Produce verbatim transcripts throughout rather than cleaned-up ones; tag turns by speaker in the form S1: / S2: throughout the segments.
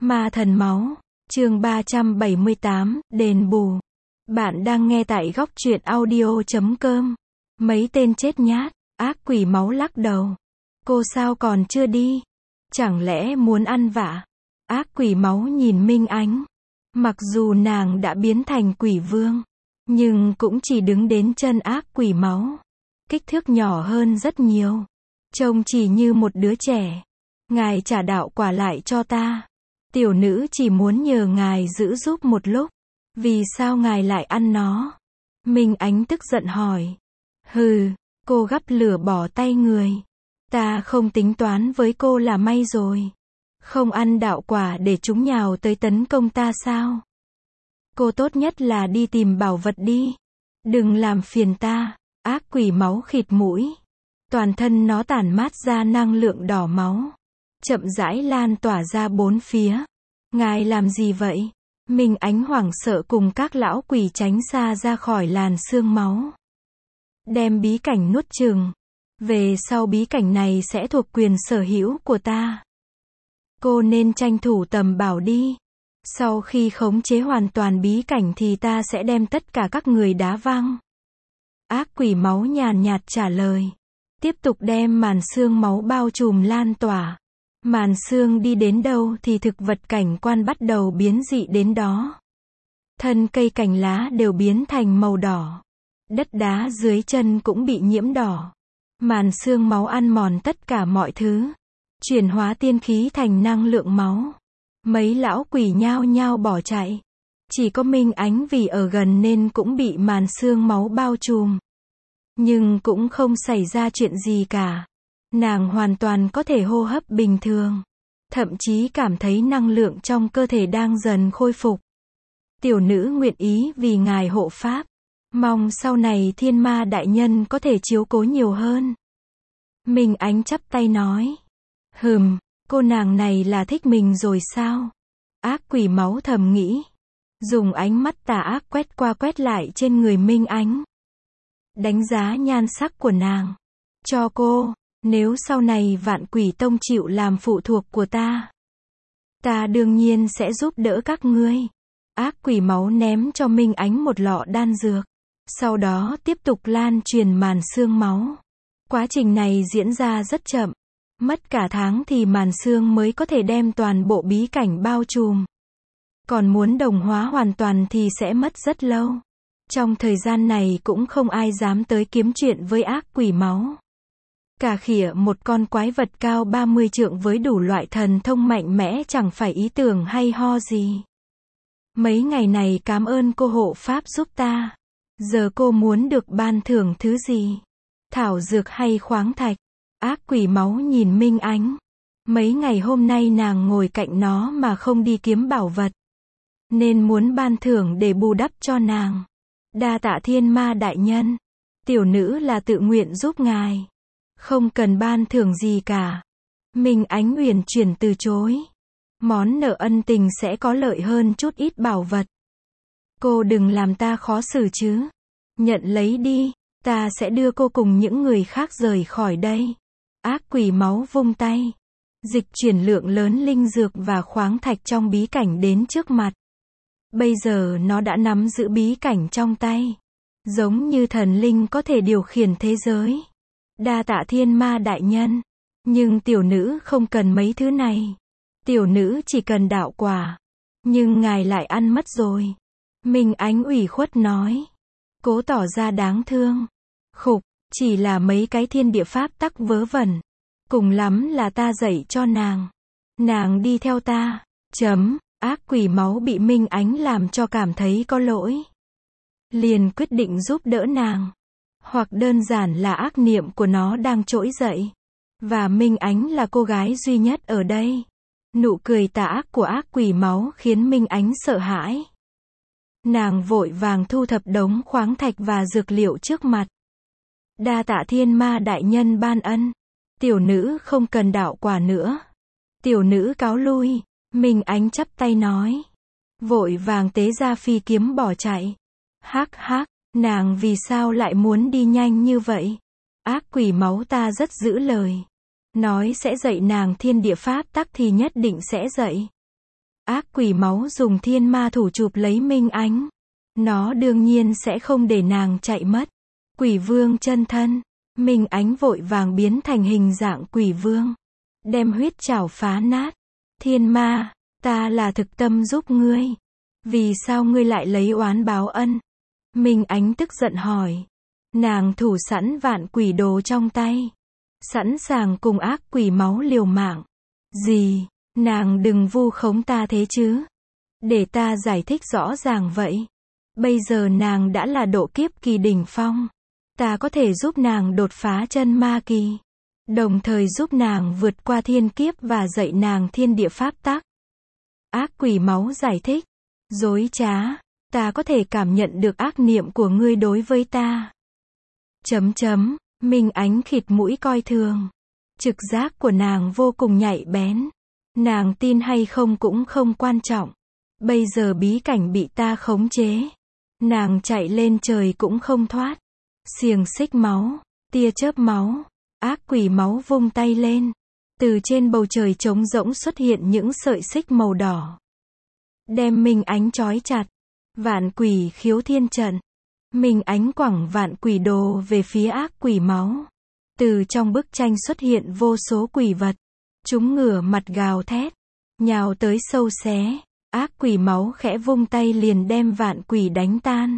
S1: Ma thần máu, chương ba trăm bảy mươi tám, đền bù. Bạn đang nghe tại góc truyện audio chấm com. Mấy tên chết nhát, ác quỷ máu lắc đầu. Cô sao còn chưa đi? Chẳng lẽ muốn ăn vạ? Ác quỷ máu nhìn Minh Ánh. Mặc dù nàng đã biến thành quỷ vương, nhưng cũng chỉ đứng đến chân ác quỷ máu. Kích thước nhỏ hơn rất nhiều. Trông chỉ như một đứa trẻ. Ngài trả đạo quả lại cho ta. Tiểu nữ chỉ muốn nhờ ngài giữ giúp một lúc. Vì sao ngài lại ăn nó? Minh Ánh tức giận hỏi. Hừ, cô gắp lửa bỏ tay người. Ta không tính toán với cô là may rồi. Không ăn đạo quả để chúng nhào tới tấn công ta sao? Cô tốt nhất là đi tìm bảo vật đi. Đừng làm phiền ta. Ác quỷ máu khịt mũi. Toàn thân nó tản mát ra năng lượng đỏ máu. Chậm rãi lan tỏa ra bốn phía. Ngài làm gì vậy? Minh Ánh hoảng sợ cùng các lão quỷ tránh xa ra khỏi làn sương máu. Đem bí cảnh nuốt chửng. Về sau bí cảnh này sẽ thuộc quyền sở hữu của ta. Cô nên tranh thủ tầm bảo đi. Sau khi khống chế hoàn toàn bí cảnh thì ta sẽ đem tất cả các người đá văng. Ác quỷ máu nhàn nhạt trả lời. Tiếp tục đem màn sương máu bao trùm lan tỏa. Màn sương đi đến đâu thì thực vật cảnh quan bắt đầu biến dị đến đó. Thân cây cành lá đều biến thành màu đỏ. Đất đá dưới chân cũng bị nhiễm đỏ. Màn sương máu ăn mòn tất cả mọi thứ. Chuyển hóa tiên khí thành năng lượng máu. Mấy lão quỷ nhao nhao bỏ chạy. Chỉ có Minh Ánh vì ở gần nên cũng bị màn sương máu bao trùm. Nhưng cũng không xảy ra chuyện gì cả. Nàng hoàn toàn có thể hô hấp bình thường. Thậm chí cảm thấy năng lượng trong cơ thể đang dần khôi phục. Tiểu nữ nguyện ý vì ngài hộ pháp. Mong sau này thiên ma đại nhân có thể chiếu cố nhiều hơn. Minh Ánh chắp tay nói. Hừm, cô nàng này là thích mình rồi sao? Ác quỷ máu thầm nghĩ. Dùng ánh mắt tà ác quét qua quét lại trên người Minh Ánh. Đánh giá nhan sắc của nàng. Cho cô. Nếu sau này vạn quỷ tông chịu làm phụ thuộc của ta, ta đương nhiên sẽ giúp đỡ các ngươi. Ác quỷ máu ném cho Minh Ánh một lọ đan dược. Sau đó tiếp tục lan truyền màn sương máu. Quá trình này diễn ra rất chậm. Mất cả tháng thì màn sương mới có thể đem toàn bộ bí cảnh bao trùm. Còn muốn đồng hóa hoàn toàn thì sẽ mất rất lâu. Trong thời gian này cũng không ai dám tới kiếm chuyện với ác quỷ máu. Cả khỉa một con quái vật cao ba mươi trượng với đủ loại thần thông mạnh mẽ chẳng phải ý tưởng hay ho gì. Mấy ngày này cảm ơn cô hộ pháp giúp ta. Giờ cô muốn được ban thưởng thứ gì? Thảo dược hay khoáng thạch? Ác quỷ máu nhìn Minh Ánh. Mấy ngày hôm nay nàng ngồi cạnh nó mà không đi kiếm bảo vật. Nên muốn ban thưởng để bù đắp cho nàng. Đa tạ thiên ma đại nhân. Tiểu nữ là tự nguyện giúp ngài. Không cần ban thưởng gì cả. Minh Ánh uyển chuyển từ chối. Món nợ ân tình sẽ có lợi hơn chút ít bảo vật. Cô đừng làm ta khó xử chứ. Nhận lấy đi, ta sẽ đưa cô cùng những người khác rời khỏi đây. Ác quỷ máu vung tay. Dịch chuyển lượng lớn linh dược và khoáng thạch trong bí cảnh đến trước mặt. Bây giờ nó đã nắm giữ bí cảnh trong tay. Giống như thần linh có thể điều khiển thế giới. Đa tạ thiên ma đại nhân. Nhưng tiểu nữ không cần mấy thứ này. Tiểu nữ chỉ cần đạo quả. Nhưng ngài lại ăn mất rồi. Minh Ánh ủy khuất nói. Cố tỏ ra đáng thương. Khục, chỉ là mấy cái thiên địa pháp tắc vớ vẩn. Cùng lắm là ta dạy cho nàng. Nàng đi theo ta. Chấm, ác quỷ máu bị Minh Ánh làm cho cảm thấy có lỗi. Liền quyết định giúp đỡ nàng. Hoặc đơn giản là ác niệm của nó đang trỗi dậy. Và Minh Ánh là cô gái duy nhất ở đây. Nụ cười tà ác của ác quỷ máu khiến Minh Ánh sợ hãi. Nàng vội vàng thu thập đống khoáng thạch và dược liệu trước mặt. Đa tạ thiên ma đại nhân ban ân. Tiểu nữ không cần đạo quả nữa. Tiểu nữ cáo lui. Minh Ánh chắp tay nói. Vội vàng tế ra phi kiếm bỏ chạy. Hắc hắc. Nàng vì sao lại muốn đi nhanh như vậy? Ác quỷ máu ta rất giữ lời. Nói sẽ dạy nàng thiên địa pháp tắc thì nhất định sẽ dạy. Ác quỷ máu dùng thiên ma thủ chụp lấy Minh Ánh. Nó đương nhiên sẽ không để nàng chạy mất. Quỷ vương chân thân. Minh Ánh vội vàng biến thành hình dạng quỷ vương. Đem huyết trảo phá nát. Thiên ma, ta là thực tâm giúp ngươi. Vì sao ngươi lại lấy oán báo ân? Minh Ánh tức giận hỏi. Nàng thủ sẵn vạn quỷ đồ trong tay. Sẵn sàng cùng ác quỷ máu liều mạng. Gì? Nàng đừng vu khống ta thế chứ. Để ta giải thích rõ ràng vậy. Bây giờ nàng đã là độ kiếp kỳ đỉnh phong. Ta có thể giúp nàng đột phá chân ma kỳ. Đồng thời giúp nàng vượt qua thiên kiếp và dạy nàng thiên địa pháp tắc. Ác quỷ máu giải thích. Dối trá. Ta có thể cảm nhận được ác niệm của ngươi đối với ta. Chấm chấm. Minh Ánh khịt mũi coi thường. Trực giác của nàng vô cùng nhạy bén. Nàng tin hay không cũng không quan trọng. Bây giờ bí cảnh bị ta khống chế. Nàng chạy lên trời cũng không thoát. Xiềng xích máu, tia chớp máu, ác quỷ máu vung tay lên. Từ trên bầu trời trống rỗng xuất hiện những sợi xích màu đỏ. Đem Minh Ánh trói chặt. Vạn quỷ khiếu thiên trận. Minh Ánh quẳng vạn quỷ đồ về phía ác quỷ máu. Từ trong bức tranh xuất hiện vô số quỷ vật. Chúng ngửa mặt gào thét. Nhào tới sâu xé. Ác quỷ máu khẽ vung tay liền đem vạn quỷ đánh tan.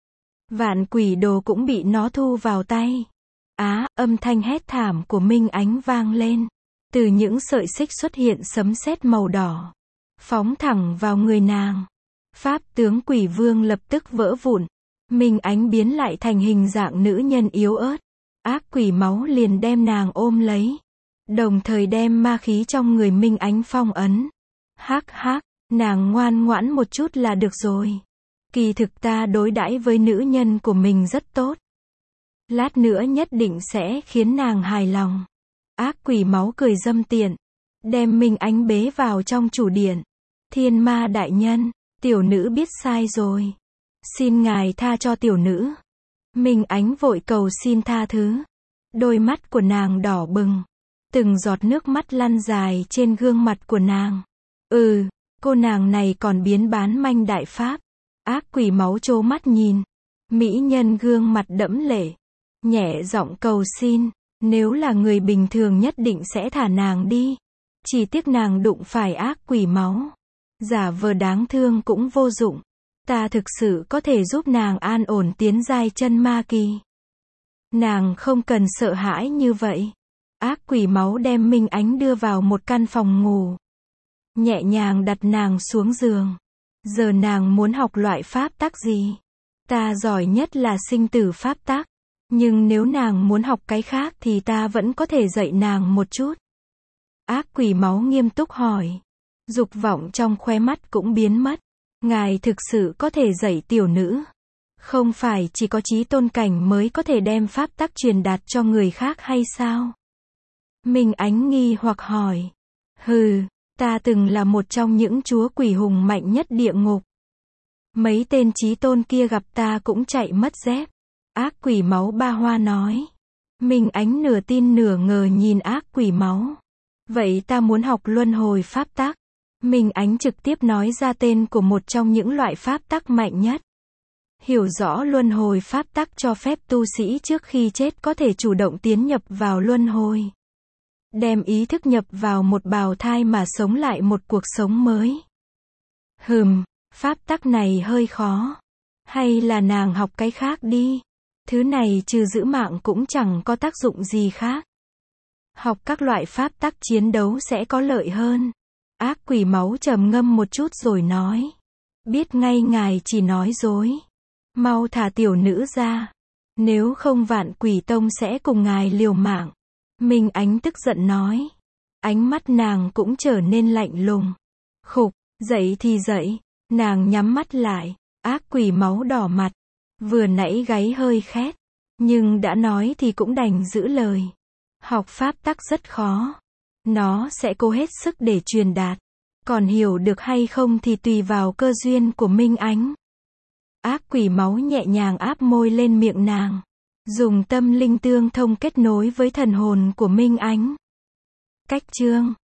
S1: Vạn quỷ đồ cũng bị nó thu vào tay. Á, âm thanh hét thảm của Minh Ánh vang lên. Từ những sợi xích xuất hiện sấm sét màu đỏ. Phóng thẳng vào người nàng. Pháp tướng quỷ vương lập tức vỡ vụn. Minh Ánh biến lại thành hình dạng nữ nhân yếu ớt. Ác quỷ máu liền đem nàng ôm lấy. Đồng thời đem ma khí trong người Minh Ánh phong ấn. Hắc hắc, nàng ngoan ngoãn một chút là được rồi. Kỳ thực ta đối đãi với nữ nhân của mình rất tốt. Lát nữa nhất định sẽ khiến nàng hài lòng. Ác quỷ máu cười dâm tiện. Đem Minh Ánh bế vào trong chủ điện. Thiên ma đại nhân, tiểu nữ biết sai rồi. Xin ngài tha cho tiểu nữ. Minh Ánh vội cầu xin tha thứ. Đôi mắt của nàng đỏ bừng. Từng giọt nước mắt lăn dài trên gương mặt của nàng. Ừ, cô nàng này còn biến bán manh đại pháp. Ác quỷ máu trố mắt nhìn. Mỹ nhân gương mặt đẫm lệ. Nhẹ giọng cầu xin. Nếu là người bình thường nhất định sẽ thả nàng đi. Chỉ tiếc nàng đụng phải ác quỷ máu. Giả vờ đáng thương cũng vô dụng. Ta thực sự có thể giúp nàng an ổn tiến giai chân ma kỳ. Nàng không cần sợ hãi như vậy. Ác quỷ máu đem Minh Ánh đưa vào một căn phòng ngủ. Nhẹ nhàng đặt nàng xuống giường. Giờ nàng muốn học loại pháp tắc gì? Ta giỏi nhất là sinh tử pháp tắc. Nhưng nếu nàng muốn học cái khác thì ta vẫn có thể dạy nàng một chút. Ác quỷ máu nghiêm túc hỏi. Dục vọng trong khóe mắt cũng biến mất. Ngài thực sự có thể dạy tiểu nữ. Không phải chỉ có chí tôn cảnh mới có thể đem pháp tắc truyền đạt cho người khác hay sao? Minh Ánh nghi hoặc hỏi. Hừ, ta từng là một trong những chúa quỷ hùng mạnh nhất địa ngục. Mấy tên chí tôn kia gặp ta cũng chạy mất dép. Ác quỷ máu ba hoa nói. Minh Ánh nửa tin nửa ngờ nhìn ác quỷ máu. Vậy ta muốn học luân hồi pháp tắc. Minh Ánh trực tiếp nói ra tên của một trong những loại pháp tắc mạnh nhất. Hiểu rõ luân hồi pháp tắc cho phép tu sĩ trước khi chết có thể chủ động tiến nhập vào luân hồi. Đem ý thức nhập vào một bào thai mà sống lại một cuộc sống mới. Hừm, pháp tắc này hơi khó. Hay là nàng học cái khác đi. Thứ này trừ giữ mạng cũng chẳng có tác dụng gì khác. Học các loại pháp tắc chiến đấu sẽ có lợi hơn. Ác quỷ máu trầm ngâm một chút rồi nói. Biết ngay ngài chỉ nói dối. Mau thả tiểu nữ ra. Nếu không vạn quỷ tông sẽ cùng ngài liều mạng. Minh Ánh tức giận nói. Ánh mắt nàng cũng trở nên lạnh lùng. Khục, dậy thì dậy. Nàng nhắm mắt lại. Ác quỷ máu đỏ mặt. Vừa nãy gáy hơi khét. Nhưng đã nói thì cũng đành giữ lời. Học pháp tắc rất khó. Nó sẽ cố hết sức để truyền đạt. Còn hiểu được hay không thì tùy vào cơ duyên của Minh Ánh. Ác quỷ máu nhẹ nhàng áp môi lên miệng nàng. Dùng tâm linh tương thông kết nối với thần hồn của Minh Ánh. Cách chương